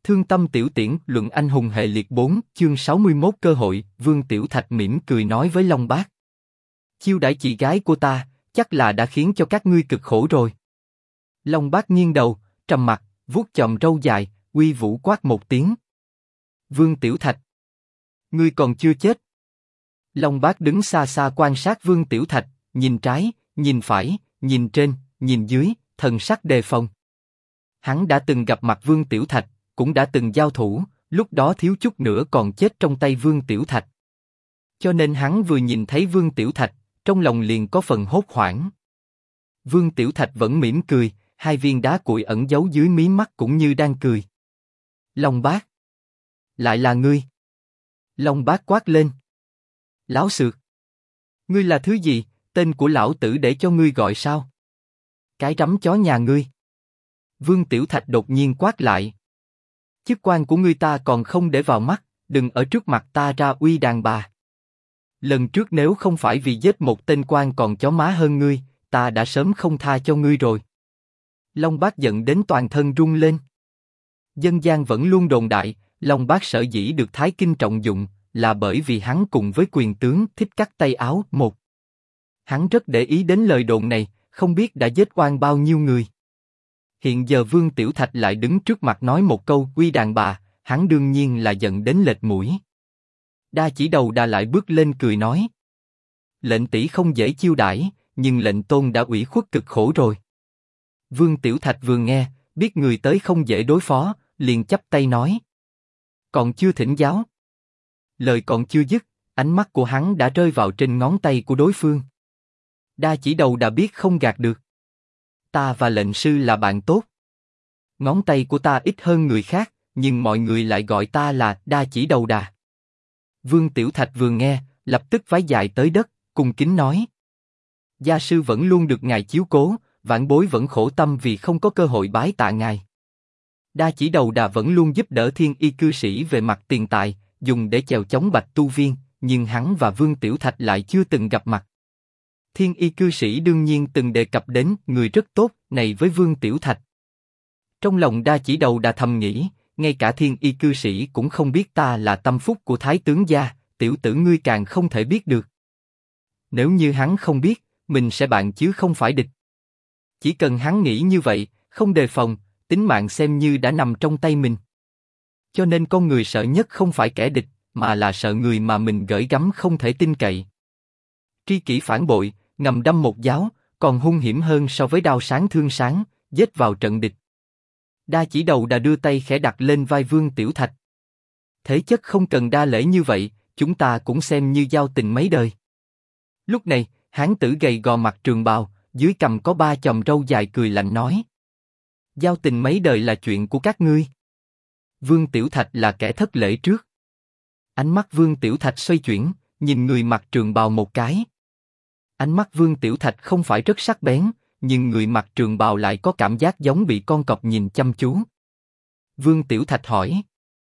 Thương tâm tiểu tiễn, luận anh hùng hệ liệt 4, chương 61 cơ hội. Vương Tiểu Thạch mỉm cười nói với Long Bác. Chiêu đãi chị gái của ta, chắc là đã khiến cho các ngươi cực khổ rồi. Long Bác nghiêng đầu, trầm mặt, vuốt chòm râu dài, uy vũ quát một tiếng. Vương Tiểu Thạch, ngươi còn chưa chết. Long Bác đứng xa xa quan sát Vương Tiểu Thạch, nhìn trái, nhìn phải, nhìn trên, nhìn dưới, thần sắc đề phòng. Hắn đã từng gặp mặt Vương Tiểu Thạch, cũng đã từng giao thủ, lúc đó thiếu chút nữa còn chết trong tay Vương Tiểu Thạch. Cho nên hắn vừa nhìn thấy Vương Tiểu Thạch, trong lòng liền có phần hốt hoảng. Vương Tiểu Thạch vẫn mỉm cười, hai viên đá cuội ẩn giấu dưới mí mắt cũng như đang cười. Long Bác, lại là ngươi. Long Bác quát lên. Láo xược. Ngươi là thứ gì, tên của lão tử để cho ngươi gọi sao? Cái rắm chó nhà ngươi. Vương Tiểu Thạch đột nhiên quát lại. Chức quan của ngươi ta còn không để vào mắt, đừng ở trước mặt ta ra uy đàn bà. Lần trước nếu không phải vì giết một tên quan còn chó má hơn ngươi, ta đã sớm không tha cho ngươi rồi. Long Bác giận đến toàn thân run lên. Dân gian vẫn luôn đồn đại, Long Bác sở dĩ được Thái Kinh trọng dụng, là bởi vì hắn cùng với quyền tướng thích cắt tay áo một. Hắn rất để ý đến lời đồn này, không biết đã giết oan bao nhiêu người. Hiện giờ Vương Tiểu Thạch lại đứng trước mặt nói một câu uy đàn bà, hắn đương nhiên là giận đến lệch mũi. Đa Chỉ Đầu Đà lại bước lên cười nói. Lệnh tỷ không dễ chiêu đãi, nhưng lệnh tôn đã ủy khuất cực khổ rồi. Vương Tiểu Thạch vừa nghe, biết người tới không dễ đối phó, liền chắp tay nói. Còn chưa thỉnh giáo. Lời còn chưa dứt, ánh mắt của hắn đã rơi vào trên ngón tay của đối phương. Đa Chỉ Đầu Đà biết không gạt được. Ta và lệnh sư là bạn tốt. Ngón tay của ta ít hơn người khác, nhưng mọi người lại gọi ta là Đa Chỉ Đầu Đà. Vương Tiểu Thạch vừa nghe, lập tức vái dài tới đất, cung kính nói. Gia sư vẫn luôn được ngài chiếu cố, vãn bối vẫn khổ tâm vì không có cơ hội bái tạ ngài. Đa Chỉ Đầu Đà vẫn luôn giúp đỡ Thiên Y cư sĩ về mặt tiền tài, dùng để chèo chống Bạch Tu Viên, nhưng hắn và Vương Tiểu Thạch lại chưa từng gặp mặt. Thiên Y cư sĩ đương nhiên từng đề cập đến người rất tốt này với Vương Tiểu Thạch. Trong lòng Đa Chỉ Đầu Đà thầm nghĩ, ngay cả Thiên Y cư sĩ cũng không biết ta là tâm phúc của Thái tướng gia, tiểu tử ngươi càng không thể biết được. Nếu như hắn không biết, mình sẽ bạn chứ không phải địch. Chỉ cần hắn nghĩ như vậy, không đề phòng, tính mạng xem như đã nằm trong tay mình. Cho nên con người sợ nhất không phải kẻ địch, mà là sợ người mà mình gởi gắm không thể tin cậy. Tri kỷ phản bội, ngầm đâm một giáo, còn hung hiểm hơn so với đao sáng thương sáng, giết vào trận địch. Đa Chỉ Đầu Đà đưa tay khẽ đặt lên vai Vương Tiểu Thạch. Thế chất không cần đa lễ như vậy, chúng ta cũng xem như giao tình mấy đời. Lúc này, hán tử gầy gò mặc trường bào, dưới cằm có ba chòm râu dài cười lạnh nói. Giao tình mấy đời là chuyện của các ngươi. Vương Tiểu Thạch là kẻ thất lễ trước. Ánh mắt Vương Tiểu Thạch xoay chuyển, nhìn người mặc trường bào một cái. Ánh mắt Vương Tiểu Thạch không phải rất sắc bén, nhưng người mặc trường bào lại có cảm giác giống bị con cọp nhìn chăm chú. Vương Tiểu Thạch hỏi.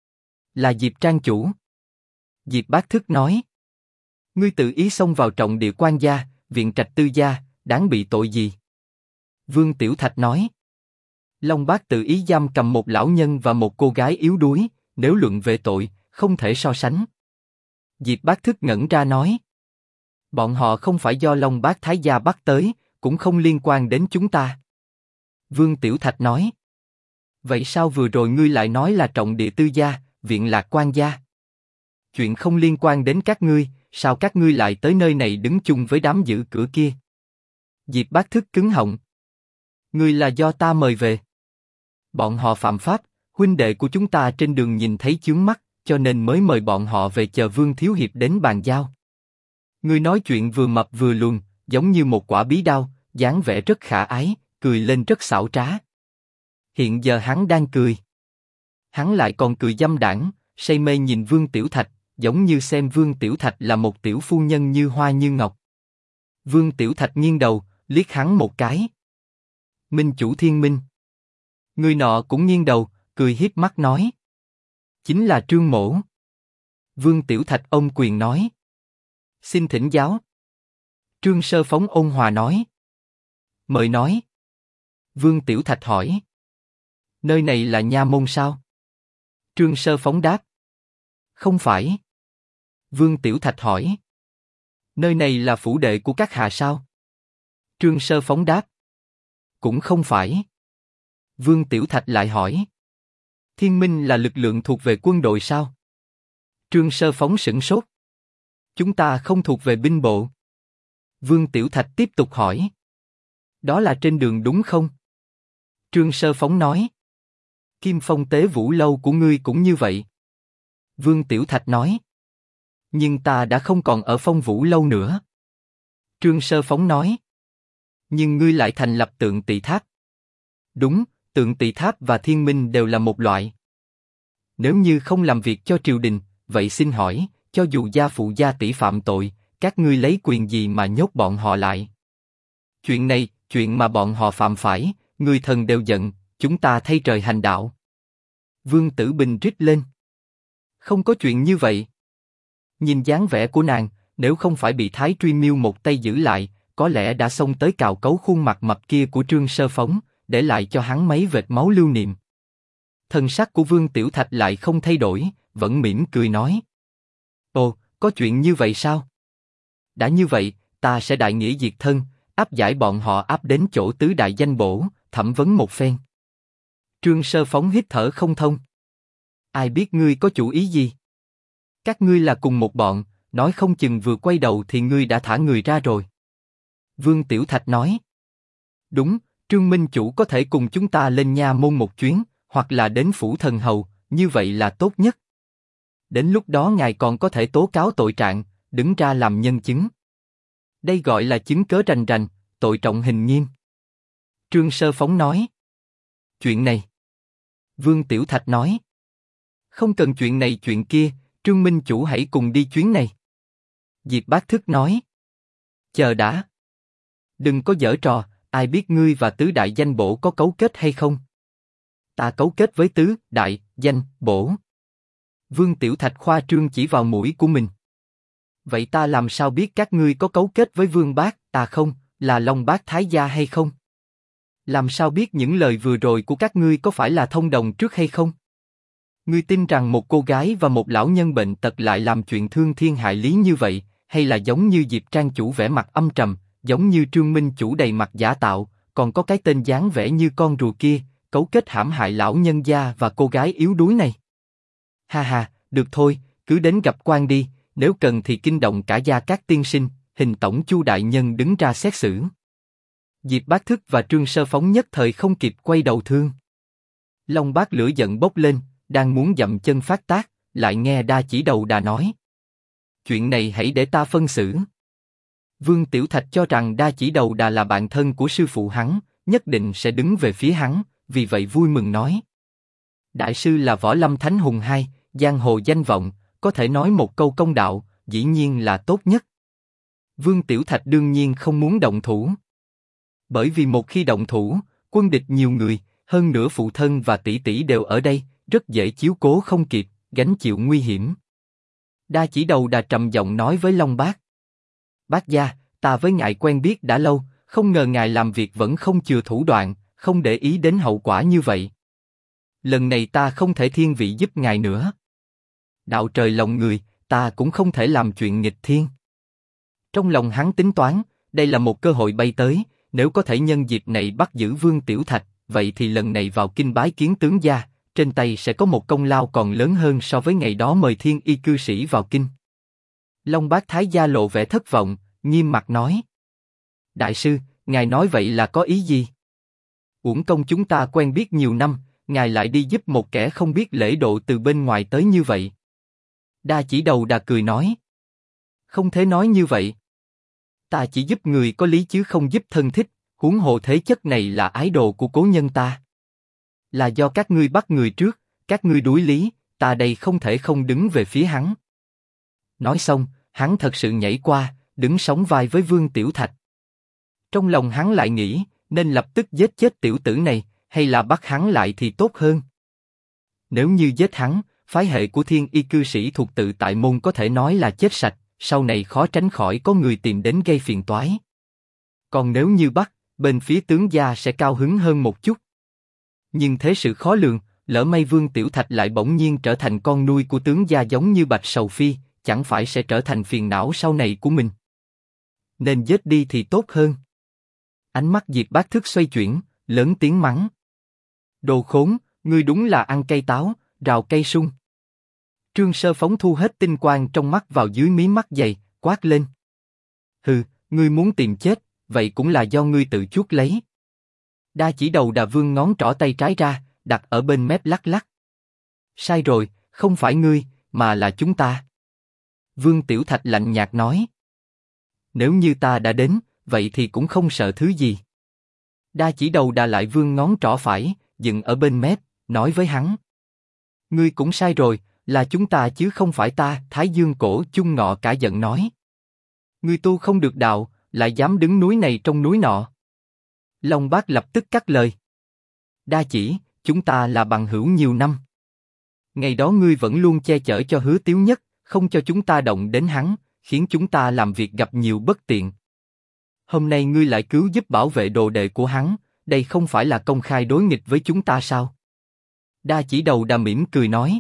Là Diệp Trang chủ. Diệp Bác Thức nói. Ngươi tự ý xông vào trọng địa quan gia, viện trạch tư gia, đáng bị tội gì? Vương Tiểu Thạch nói. Long Bác tự ý giam cầm một lão nhân và một cô gái yếu đuối, nếu luận về tội, không thể so sánh. Diệp Bác Thức ngẩn ra nói. Bọn họ không phải do Long Bác Thái gia bắt tới, cũng không liên quan đến chúng ta. Vương Tiểu Thạch nói. Vậy sao vừa rồi ngươi lại nói là trọng địa tư gia, viện lạc quan gia? Chuyện không liên quan đến các ngươi, sao các ngươi lại tới nơi này đứng chung với đám giữ cửa kia? Diệp Bác Thức cứng họng. Ngươi là do ta mời về. Bọn họ phạm pháp, huynh đệ của chúng ta trên đường nhìn thấy chướng mắt, cho nên mới mời bọn họ về chờ Vương Thiếu Hiệp đến bàn giao. Ngươi nói chuyện vừa mập vừa lùn, giống như một quả bí đao, dáng vẻ rất khả ái, cười lên rất xảo trá. Hiện giờ hắn đang cười. Hắn lại còn cười dâm đãng, say mê nhìn Vương Tiểu Thạch, giống như xem Vương Tiểu Thạch là một tiểu phu nhân như hoa như ngọc. Vương Tiểu Thạch nghiêng đầu, liếc hắn một cái. Minh chủ Thiên Minh. Người nọ cũng nghiêng đầu, cười hiếp mắt nói. Chính là Trương Mỗ. Vương Tiểu Thạch ôm quyền nói. Xin thỉnh giáo. Trương Sơ Phóng ôn hòa nói. Mời nói. Vương Tiểu Thạch hỏi. Nơi này là nha môn sao? Trương Sơ Phóng đáp. Không phải. Vương Tiểu Thạch hỏi. Nơi này là phủ đệ của các hạ sao? Trương Sơ Phóng đáp. Cũng không phải. Vương Tiểu Thạch lại hỏi. Thiên Minh là lực lượng thuộc về quân đội sao? Trương Sơ Phóng sửng sốt. Chúng ta không thuộc về binh bộ. Vương Tiểu Thạch tiếp tục hỏi. Đó là trên đường đúng không? Trương Sơ Phóng nói. Kim Phong Tế Vũ lâu của ngươi cũng như vậy. Vương Tiểu Thạch nói. Nhưng ta đã không còn ở Phong Vũ lâu nữa. Trương Sơ Phóng nói. Nhưng ngươi lại thành lập Tượng Tỵ Tháp. Đúng, Tượng Tỵ Tháp và Thiên Minh đều là một loại. Nếu như không làm việc cho triều đình, vậy xin hỏi, cho dù gia phụ gia tỷ phạm tội, các ngươi lấy quyền gì mà nhốt bọn họ lại? Chuyện này, chuyện mà bọn họ phạm phải, người thần đều giận, chúng ta thay trời hành đạo. Vương Tử Bình rít lên. Không có chuyện như vậy. Nhìn dáng vẻ của nàng, nếu không phải bị Thái Truy Miêu một tay giữ lại, có lẽ đã xông tới cào cấu khuôn mặt mập kia của Trương Sơ Phóng, để lại cho hắn mấy vệt máu lưu niệm. Thần sắc của Vương Tiểu Thạch lại không thay đổi, vẫn mỉm cười nói. Ồ, có chuyện như vậy sao? Đã như vậy, ta sẽ đại nghĩa diệt thân, áp giải bọn họ áp đến chỗ tứ đại danh bổ, thẩm vấn một phen. Trương Sơ Phóng hít thở không thông. Ai biết ngươi có chủ ý gì? Các ngươi là cùng một bọn, nói không chừng vừa quay đầu thì ngươi đã thả người ra rồi. Vương Tiểu Thạch nói. Đúng, Trương Minh Chủ có thể cùng chúng ta lên nha môn một chuyến, hoặc là đến phủ thần hầu, như vậy là tốt nhất. Đến lúc đó ngài còn có thể tố cáo tội trạng, đứng ra làm nhân chứng. Đây gọi là chứng cớ rành rành, tội trọng hình nghiêm. Trương Sơ Phóng nói. Chuyện này. Vương Tiểu Thạch nói. Không cần chuyện này chuyện kia, Trương Minh Chủ hãy cùng đi chuyến này. Diệp Bác Thức nói. Chờ đã. Đừng có giở trò, ai biết ngươi và tứ đại danh bổ có cấu kết hay không? Ta cấu kết với tứ đại danh bổ. Vương Tiểu Thạch khoa trương chỉ vào mũi của mình. Vậy ta làm sao biết các ngươi có cấu kết với Vương Bác, ta không, là Long Bác Thái gia hay không? Làm sao biết những lời vừa rồi của các ngươi có phải là thông đồng trước hay không? Ngươi tin rằng một cô gái và một lão nhân bệnh tật lại làm chuyện thương thiên hại lý như vậy, hay là giống như Diệp Trang Chủ vẻ mặt âm trầm, giống như Trương Minh Chủ đầy mặt giả tạo, còn có cái tên dáng vẻ như con rùa kia, cấu kết hãm hại lão nhân gia và cô gái yếu đuối này? Ha ha, được thôi, cứ đến gặp quan đi, nếu cần thì kinh động cả gia các tiên sinh, hình tổng Chu đại nhân đứng ra xét xử. Diệp Bác Thức và Trương Sơ Phóng nhất thời không kịp quay đầu thương. Long Bác lửa giận bốc lên, đang muốn dậm chân phát tác, lại nghe Đa Chỉ Đầu Đà nói. Chuyện này hãy để ta phân xử. Vương Tiểu Thạch cho rằng Đa Chỉ Đầu Đà là bạn thân của sư phụ hắn, nhất định sẽ đứng về phía hắn, vì vậy vui mừng nói. Đại sư là Võ Lâm Thánh Hùng II, giang hồ danh vọng, có thể nói một câu công đạo, dĩ nhiên là tốt nhất. Vương Tiểu Thạch đương nhiên không muốn động thủ. Bởi vì một khi động thủ, quân địch nhiều người, hơn nữa phụ thân và tỷ tỷ đều ở đây, rất dễ chiếu cố không kịp, gánh chịu nguy hiểm. Đa Chỉ Đầu Đà trầm giọng nói với Long Bác. Bác gia, ta với ngài quen biết đã lâu, không ngờ ngài làm việc vẫn không chừa thủ đoạn, không để ý đến hậu quả như vậy. Lần này ta không thể thiên vị giúp ngài nữa. Đạo trời lòng người, ta cũng không thể làm chuyện nghịch thiên. Trong lòng hắn tính toán, đây là một cơ hội bay tới, nếu có thể nhân dịp này bắt giữ Vương Tiểu Thạch, vậy thì lần này vào kinh bái kiến tướng gia, trên tay sẽ có một công lao còn lớn hơn so với ngày đó mời thiên y cư sĩ vào kinh. Long Bác Thái gia lộ vẻ thất vọng, nghiêm mặt nói. Đại sư, ngài nói vậy là có ý gì? Uổng công chúng ta quen biết nhiều năm, ngài lại đi giúp một kẻ không biết lễ độ từ bên ngoài tới như vậy. Đa Chỉ Đầu Đà cười nói. Không thể nói như vậy. Ta chỉ giúp người có lý chứ không giúp thân thích, huống hồ thế chất này là ái đồ của cố nhân ta. Là do các ngươi bắt người trước, các ngươi đuối lý, ta đây không thể không đứng về phía hắn. Nói xong, hắn thật sự nhảy qua, đứng sóng vai với Vương Tiểu Thạch. Trong lòng hắn lại nghĩ, nên lập tức giết chết tiểu tử này, hay là bắt hắn lại thì tốt hơn. Nếu như giết hắn, phái hệ của thiên y cư sĩ thuộc tự tại môn có thể nói là chết sạch, sau này khó tránh khỏi có người tìm đến gây phiền toái. Còn nếu như bắt, bên phía tướng gia sẽ cao hứng hơn một chút. Nhưng thế sự khó lường, lỡ may Vương Tiểu Thạch lại bỗng nhiên trở thành con nuôi của tướng gia giống như Bạch Sầu Phi, chẳng phải sẽ trở thành phiền não sau này của mình. Nên giết đi thì tốt hơn. Ánh mắt Diệp Bác Thức xoay chuyển, lớn tiếng mắng. Đồ khốn, ngươi đúng là ăn cây táo, rào cây sung. Trương Sơ phóng thu hết tinh quang trong mắt vào dưới mí mắt dày, quát lên. Hừ, ngươi muốn tìm chết, vậy cũng là do ngươi tự chuốc lấy. Đa Chỉ Đầu Đà vươn ngón trỏ tay trái ra, đặt ở bên mép lắc lắc. Sai rồi, không phải ngươi, mà là chúng ta. Vương Tiểu Thạch lạnh nhạt nói. Nếu như ta đã đến, vậy thì cũng không sợ thứ gì. Đa Chỉ Đầu Đà lại vươn ngón trỏ phải, dựng ở bên mép, nói với hắn. Ngươi cũng sai rồi, là chúng ta chứ không phải ta. Thái Dương Cổ Chung Ngọ cả giận nói. Ngươi tu không được đạo, lại dám đứng núi này trong núi nọ. Long Bác lập tức cắt lời. Đa Chỉ, chúng ta là bằng hữu nhiều năm. Ngày đó ngươi vẫn luôn che chở cho Hứa Tiếu Nhất, không cho chúng ta động đến hắn, khiến chúng ta làm việc gặp nhiều bất tiện. Hôm nay ngươi lại cứu giúp bảo vệ đồ đệ của hắn, đây không phải là công khai đối nghịch với chúng ta sao? Đa Chỉ Đầu Đà mỉm cười nói.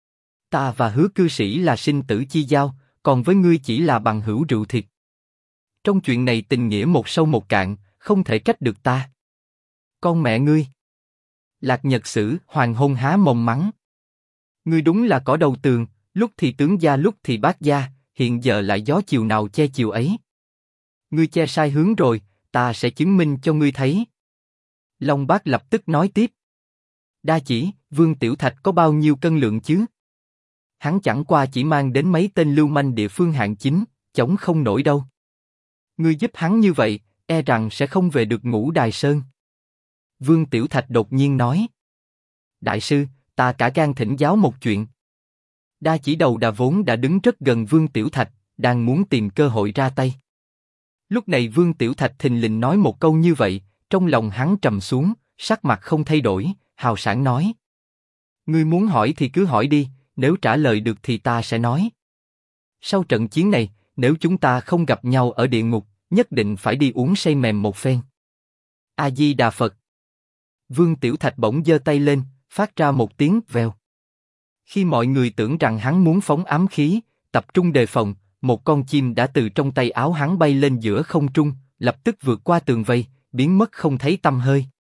Ta và Hứa cư sĩ là sinh tử chi giao, còn với ngươi chỉ là bằng hữu rượu thịt. Trong chuyện này tình nghĩa một sâu một cạn, không thể trách được ta. Con mẹ ngươi! Lạc Nhật Sử Hoàng Hôn há mồm mắng. Ngươi đúng là cỏ đầu tường, lúc thì tướng gia lúc thì bác gia, hiện giờ lại gió chiều nào che chiều ấy. Ngươi che sai hướng rồi, ta sẽ chứng minh cho ngươi thấy. Long Bác lập tức nói tiếp. Đa Chỉ, Vương Tiểu Thạch có bao nhiêu cân lượng chứ? Hắn chẳng qua chỉ mang đến mấy tên lưu manh địa phương hạng chính, chống không nổi đâu. Ngươi giúp hắn như vậy, e rằng sẽ không về được Ngũ Đài Sơn. Vương Tiểu Thạch đột nhiên nói. Đại sư, ta cả gan thỉnh giáo một chuyện. Đa Chỉ Đầu Đà vốn đã đứng rất gần Vương Tiểu Thạch, đang muốn tìm cơ hội ra tay. Lúc này Vương Tiểu Thạch thình lình nói một câu như vậy, trong lòng hắn trầm xuống, sắc mặt không thay đổi, hào sảng nói. Ngươi muốn hỏi thì cứ hỏi đi, nếu trả lời được thì ta sẽ nói. Sau trận chiến này, nếu chúng ta không gặp nhau ở địa ngục, nhất định phải đi uống say mềm một phen. A Di Đà Phật. Vương Tiểu Thạch bỗng giơ tay lên, phát ra một tiếng vèo. Khi mọi người tưởng rằng hắn muốn phóng ám khí, tập trung đề phòng, một con chim đã từ trong tay áo hắn bay lên giữa không trung, lập tức vượt qua tường vây, biến mất không thấy tăm hơi.